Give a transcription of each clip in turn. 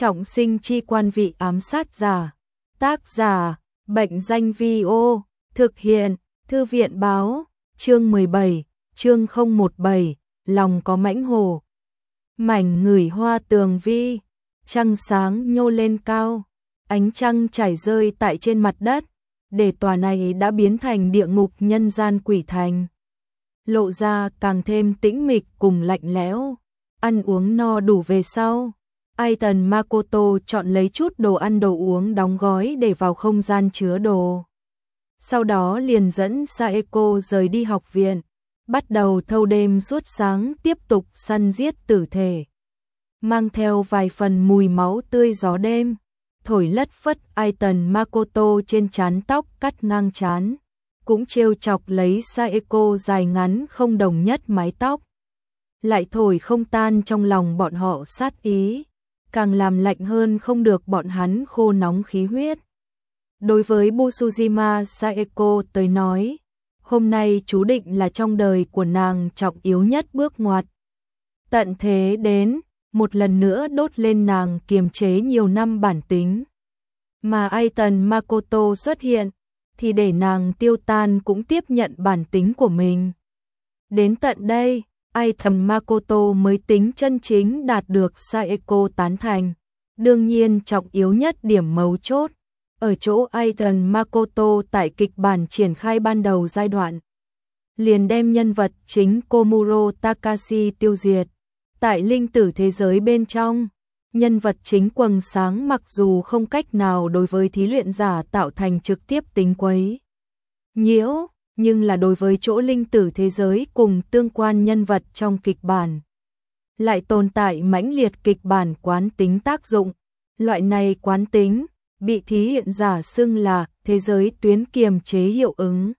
Trọng sinh chi quan vị ám sát giả. Tác giả, Bệnh danh Vi-ô. Thực hiện, Thư viện báo. Chương 17, chương 017, lòng có mãnh hổ. Mảnh ngửi hoa tường vi. Trăng sáng nhô lên cao. Ánh trăng chảy rơi tại trên mặt đất. Để tòa này đã biến thành địa ngục nhân gian quỷ thành. Lộ ra càng thêm tĩnh mịch cùng lạnh lẽo. Ăn uống no đủ về sau, Aiton Makoto chọn lấy chút đồ ăn đồ uống đóng gói để vào không gian chứa đồ. Sau đó liền dẫn Saeko rời đi học viện, bắt đầu thâu đêm suốt sáng tiếp tục săn giết tử thể. Mang theo vài phần mùi máu tươi gió đêm, thổi lất phất Aiton Makoto trên trán tóc cắt ngang trán, cũng trêu chọc lấy Saeko dài ngắn không đồng nhất mái tóc. Lại thổi không tan trong lòng bọn họ sát ý, càng làm lạnh hơn không được bọn hắn khô nóng khí huyết. Đối với Busujima Saeko tới nói, hôm nay chú định là trong đời của nàng trọng yếu nhất bước ngoặt. Tận thế đến, một lần nữa đốt lên nàng kiềm chế nhiều năm bản tính. Mà Aiton Makoto xuất hiện, thì để nàng tiêu tan cũng tiếp nhận bản tính của mình. Đến tận đây, Aiton Makoto mới tính chân chính đạt được Saeko tán thành. Đương nhiên trọng yếu nhất điểm mấu chốt ở chỗ Aiton Makoto tại kịch bản triển khai ban đầu giai đoạn liền đem nhân vật chính Komuro Takashi tiêu diệt. Tại linh tử thế giới bên trong, nhân vật chính quầng sáng mặc dù không cách nào đối với thí luyện giả tạo thành trực tiếp tính quấy nhiễu, nhưng là đối với chỗ linh tử thế giới cùng tương quan nhân vật trong kịch bản lại tồn tại mãnh liệt kịch bản quán tính tác dụng. Loại này quán tính bị thí luyện giả xưng là thế giới tuyến kiềm chế hiệu ứng,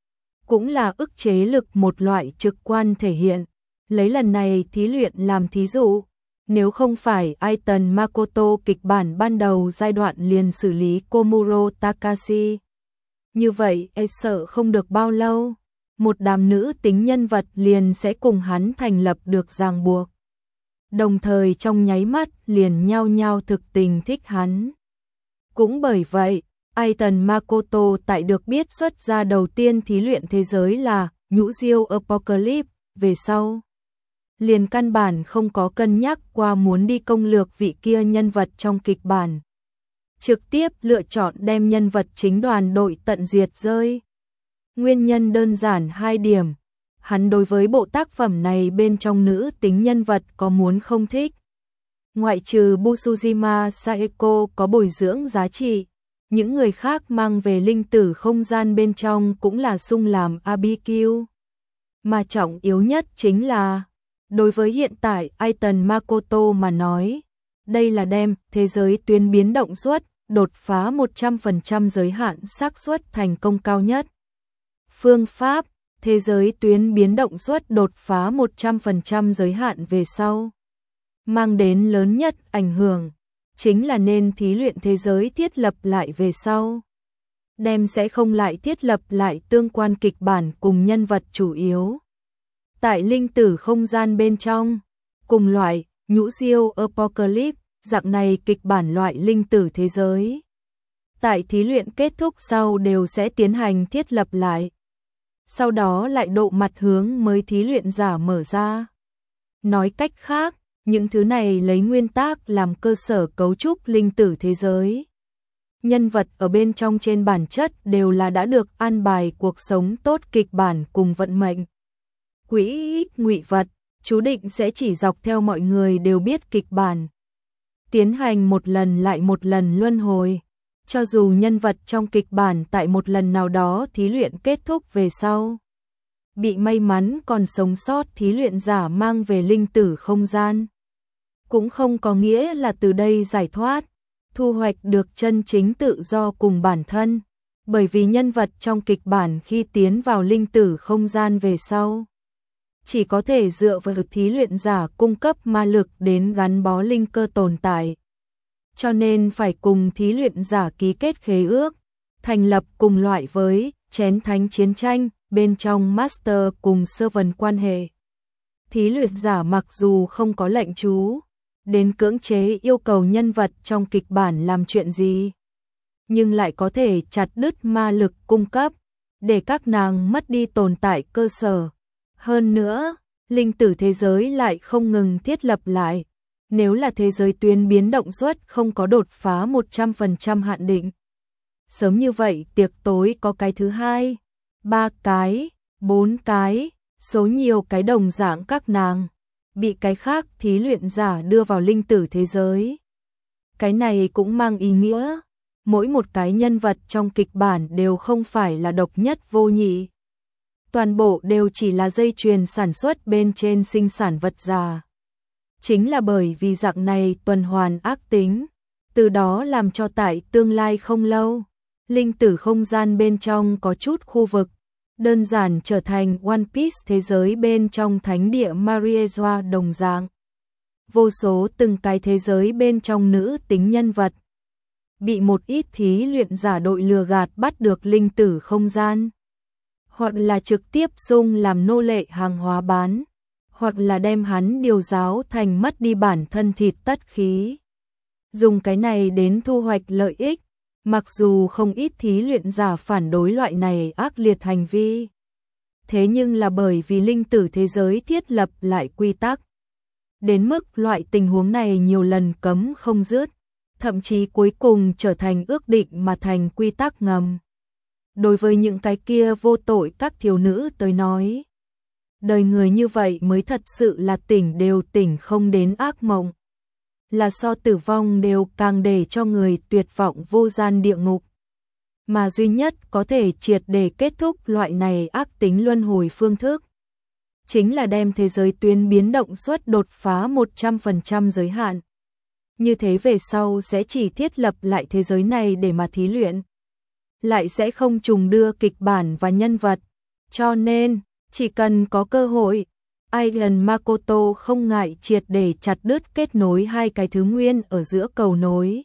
cũng là ức chế lực một loại trực quan thể hiện. Lấy lần này thí luyện làm thí dụ, nếu không phải Aiton Makoto kịch bản ban đầu giai đoạn liền xử lý Komuro Takashi, như vậy sợ không được bao lâu, một đám nữ tính nhân vật liền sẽ cùng hắn thành lập được ràng buộc. Đồng thời trong nháy mắt liền nhao nhao thực tình thích hắn. Cũng bởi vậy, Aiton Makoto tại được biết xuất ra đầu tiên thí luyện thế giới là Nhũ Diêu Apocalypse, về sau liền căn bản không có cân nhắc qua muốn đi công lược vị kia nhân vật trong kịch bản. Trực tiếp lựa chọn đem nhân vật chính đoàn đội tận diệt rơi. Nguyên nhân đơn giản hai điểm. Hắn đối với bộ tác phẩm này bên trong nữ tính nhân vật có muốn không thích. Ngoại trừ Busujima Saeko có bồi dưỡng giá trị, những người khác mang về linh tử không gian bên trong cũng là sung làm Abikiu. Mà trọng yếu nhất chính là, đối với hiện tại Aiton Makoto mà nói, đây là đem thế giới tuyến biến động suất đột phá 100% giới hạn xác suất thành công cao nhất. Phương pháp, thế giới tuyến biến động suất đột phá 100% giới hạn về sau, mang đến lớn nhất ảnh hưởng, chính là nên thí luyện thế giới thiết lập lại về sau. Đem sẽ không lại thiết lập lại tương quan kịch bản cùng nhân vật chủ yếu. Tại linh tử không gian bên trong, cùng loại Nhũ Diêu Apocalypse, dạng này kịch bản loại linh tử thế giới. Tại thí luyện kết thúc sau đều sẽ tiến hành thiết lập lại. Sau đó lại độ mặt hướng mới thí luyện giả mở ra. Nói cách khác, những thứ này lấy nguyên tắc làm cơ sở cấu trúc linh tử thế giới. Nhân vật ở bên trong trên bản chất đều là đã được an bài cuộc sống tốt kịch bản cùng vận mệnh. Quỹ ngụy vật, chú định sẽ chỉ dọc theo mọi người đều biết kịch bản. Tiến hành một lần lại một lần luân hồi. Cho dù nhân vật trong kịch bản tại một lần nào đó thí luyện kết thúc về sau, bị may mắn còn sống sót thí luyện giả mang về linh tử không gian, cũng không có nghĩa là từ đây giải thoát, thu hoạch được chân chính tự do cùng bản thân, bởi vì nhân vật trong kịch bản khi tiến vào linh tử không gian về sau, chỉ có thể dựa vào thí luyện giả cung cấp ma lực đến gắn bó linh cơ tồn tại. Cho nên phải cùng thí luyện giả ký kết khế ước, thành lập cùng loại với chén thánh chiến tranh bên trong Master cùng Servant quan hệ. Thí luyện giả mặc dù không có lệnh chú, đến cưỡng chế yêu cầu nhân vật trong kịch bản làm chuyện gì, nhưng lại có thể chặt đứt ma lực cung cấp, để các nàng mất đi tồn tại cơ sở. Hơn nữa, linh tử thế giới lại không ngừng thiết lập lại, nếu là thế giới tuyến biến động suất không có đột phá 100% hạn định. Sớm như vậy tiệc tối có cái thứ hai, 3 cái, 4 cái, số nhiều cái đồng dạng các nàng, bị cái khác thí luyện giả đưa vào linh tử thế giới. Cái này cũng mang ý nghĩa, mỗi một cái nhân vật trong kịch bản đều không phải là độc nhất vô nhị. Toàn bộ đều chỉ là dây chuyền sản xuất bên trên sinh sản vật giả. Chính là bởi vì dạng này tuần hoàn ác tính, từ đó làm cho tại tương lai không lâu, linh tử không gian bên trong có chút khu vực, đơn giản trở thành One Piece thế giới bên trong thánh địa Mariejoa đồng dạng. Vô số từng cái thế giới bên trong nữ tính nhân vật, bị một ít thí luyện giả đội lừa gạt bắt được linh tử không gian, hoặc là trực tiếp dùng làm nô lệ hàng hóa bán, hoặc là đem hắn điều giáo thành mất đi bản thân thịt tất khí. Dùng cái này đến thu hoạch lợi ích, mặc dù không ít thí luyện giả phản đối loại này ác liệt hành vi. Thế nhưng là bởi vì linh tử thế giới thiết lập lại quy tắc. Đến mức loại tình huống này nhiều lần cấm không dứt, thậm chí cuối cùng trở thành ước định mà thành quy tắc ngầm. Đối với những cái kia vô tội các thiếu nữ tới nói, đời người như vậy mới thật sự là tỉnh đều tỉnh không đến ác mộng. Là so tử vong đều càng để cho người tuyệt vọng vô gian địa ngục. Mà duy nhất có thể triệt để kết thúc loại này ác tính luân hồi phương thức, chính là đem thế giới tuyến biến động suất đột phá 100% giới hạn. Như thế về sau sẽ chỉ thiết lập lại thế giới này để mà thí luyện, lại sẽ không trùng đưa kịch bản và nhân vật. Cho nên, chỉ cần có cơ hội, Aigen Makoto không ngại triệt để chặt đứt kết nối hai cái thứ nguyên ở giữa cầu nối,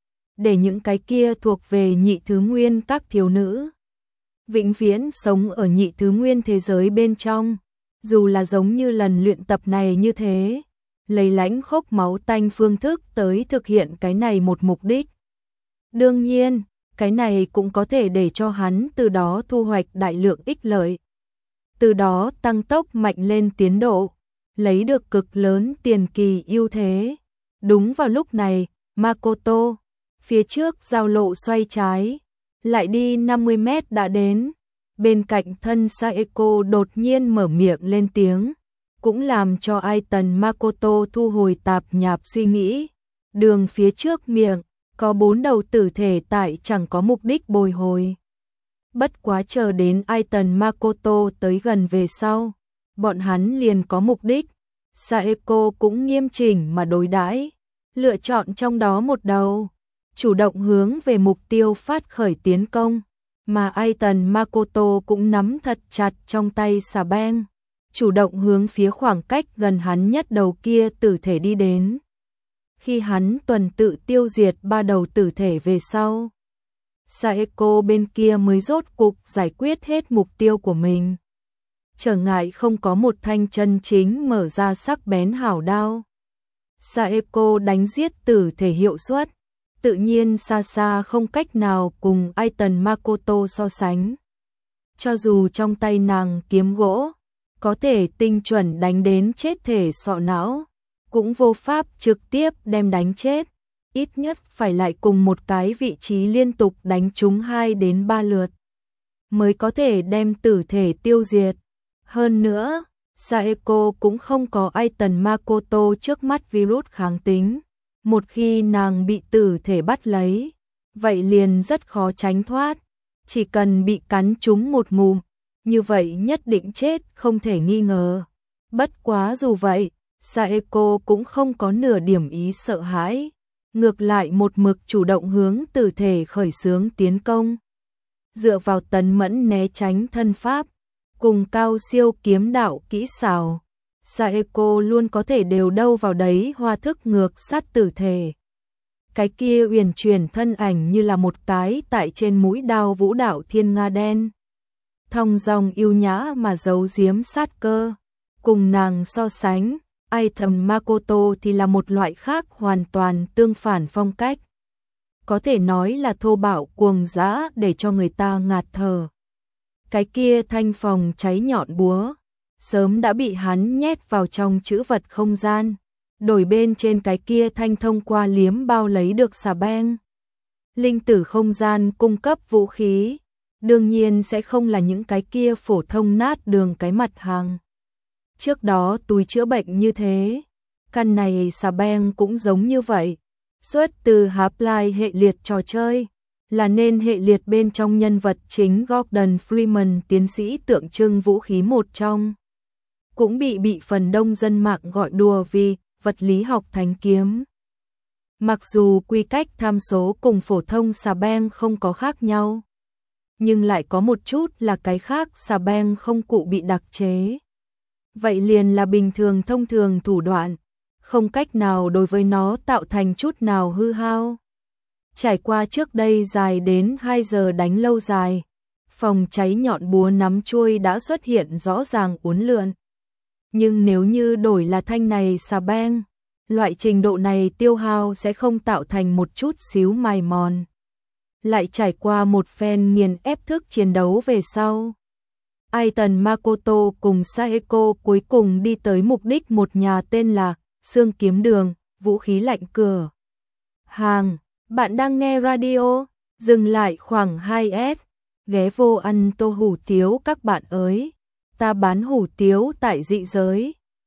để những cái kia thuộc về nhị thứ nguyên các thiếu nữ vĩnh viễn sống ở nhị thứ nguyên thế giới bên trong, dù là giống như lần luyện tập này như thế, lấy lãnh khốc máu tanh phương thức tới thực hiện cái này một mục đích. Đương nhiên, cái này cũng có thể để cho hắn từ đó thu hoạch đại lượng ích lợi, từ đó tăng tốc mạnh lên tiến độ, lấy được cực lớn tiền kỳ ưu thế. Đúng vào lúc này, Makoto, phía trước giao lộ xoay trái, lại đi 50 mét đã đến, bên cạnh thân Saeko đột nhiên mở miệng lên tiếng, cũng làm cho Aiton Makoto thu hồi tạp nhạp suy nghĩ. Đường phía trước miệng, có 4 đầu tử thể tại chẳng có mục đích bồi hồi. Bất quá chờ đến Aiton Makoto tới gần về sau, bọn hắn liền có mục đích. Saeko cũng nghiêm chỉnh mà đối đãi, lựa chọn trong đó một đầu, chủ động hướng về mục tiêu phát khởi tiến công, mà Aiton Makoto cũng nắm thật chặt trong tay xà beng, chủ động hướng phía khoảng cách gần hắn nhất đầu kia tử thể đi đến. Khi hắn tuần tự tiêu diệt 3 đầu tử thể về sau, Saeko bên kia mới rốt cục giải quyết hết mục tiêu của mình. Trở ngại không có một thanh chân chính mở ra sắc bén hảo đao. Saeko đánh giết tử thể hiệu suất, tự nhiên xa xa không cách nào cùng Aiton Makoto so sánh. Cho dù trong tay nàng kiếm gỗ, có thể tinh chuẩn đánh đến chết thể sọ não, cũng vô pháp trực tiếp đem đánh chết, ít nhất phải lại cùng một cái vị trí liên tục đánh trúng 2 đến 3 lượt, mới có thể đem tử thể tiêu diệt. Hơn nữa, Saeko cũng không có Aiton Makoto trước mắt virus kháng tính, một khi nàng bị tử thể bắt lấy, vậy liền rất khó tránh thoát, chỉ cần bị cắn trúng một ngụm, như vậy nhất định chết không thể nghi ngờ. Bất quá dù vậy, Saeko cũng không có nửa điểm ý sợ hãi, ngược lại một mực chủ động hướng tử thể khởi xướng tiến công. Dựa vào tấn mẫn né tránh thân pháp, cùng cao siêu kiếm đạo kỹ xảo, Saeko luôn có thể đều đâu vào đấy hoa thức ngược sát tử thể. Cái kia uyển chuyển thân ảnh như là một cái tại trên mũi đao vũ đạo thiên nga đen, thong dong yêu nhã mà giấu giếm sát cơ. Cùng nàng so sánh, Item Makoto thì là một loại khác hoàn toàn tương phản phong cách. Có thể nói là thô bạo cuồng dã để cho người ta ngạt thở. Cái kia thanh phòng cháy nhọn búa, sớm đã bị hắn nhét vào trong trữ vật không gian, đổi bên trên cái kia thanh thông qua liếm bao lấy được xà beng. Linh tử không gian cung cấp vũ khí, đương nhiên sẽ không là những cái kia phổ thông nát đường cái mặt hàng. Trước đó túi chữa bệnh như thế, căn này xà beng cũng giống như vậy. Xuất từ Half-Life hệ liệt trò chơi, là nên hệ liệt bên trong nhân vật chính Gordon Freeman tiến sĩ tượng trưng vũ khí một trong. Cũng bị phần đông dân mạng gọi đùa vì vật lý học thánh kiếm. Mặc dù quy cách tham số cùng phổ thông xà beng không có khác nhau, nhưng lại có một chút là cái khác xà beng không cụ bị đặc chế. Vậy liền là bình thường thông thường thủ đoạn, không cách nào đối với nó tạo thành chút nào hư hao. Trải qua trước đây dài đến 2 giờ đánh lâu dài, phòng cháy nhọn búa nắm chuôi đã xuất hiện rõ ràng uốn lượn. Nhưng nếu như đổi là thanh này xà beng, loại trình độ này tiêu hao sẽ không tạo thành một chút xíu mài mòn. Lại trải qua một phen nghiền ép thức chiến đấu về sau, Aiton Makoto cùng Saeko cuối cùng đi tới mục đích một nhà tên là Xương Kiếm Đường, vũ khí lạnh cửa hàng. Bạn đang nghe radio, dừng lại khoảng 2S, ghé vô ăn tô hủ tiếu các bạn ơi. Ta bán hủ tiếu tại dị giới.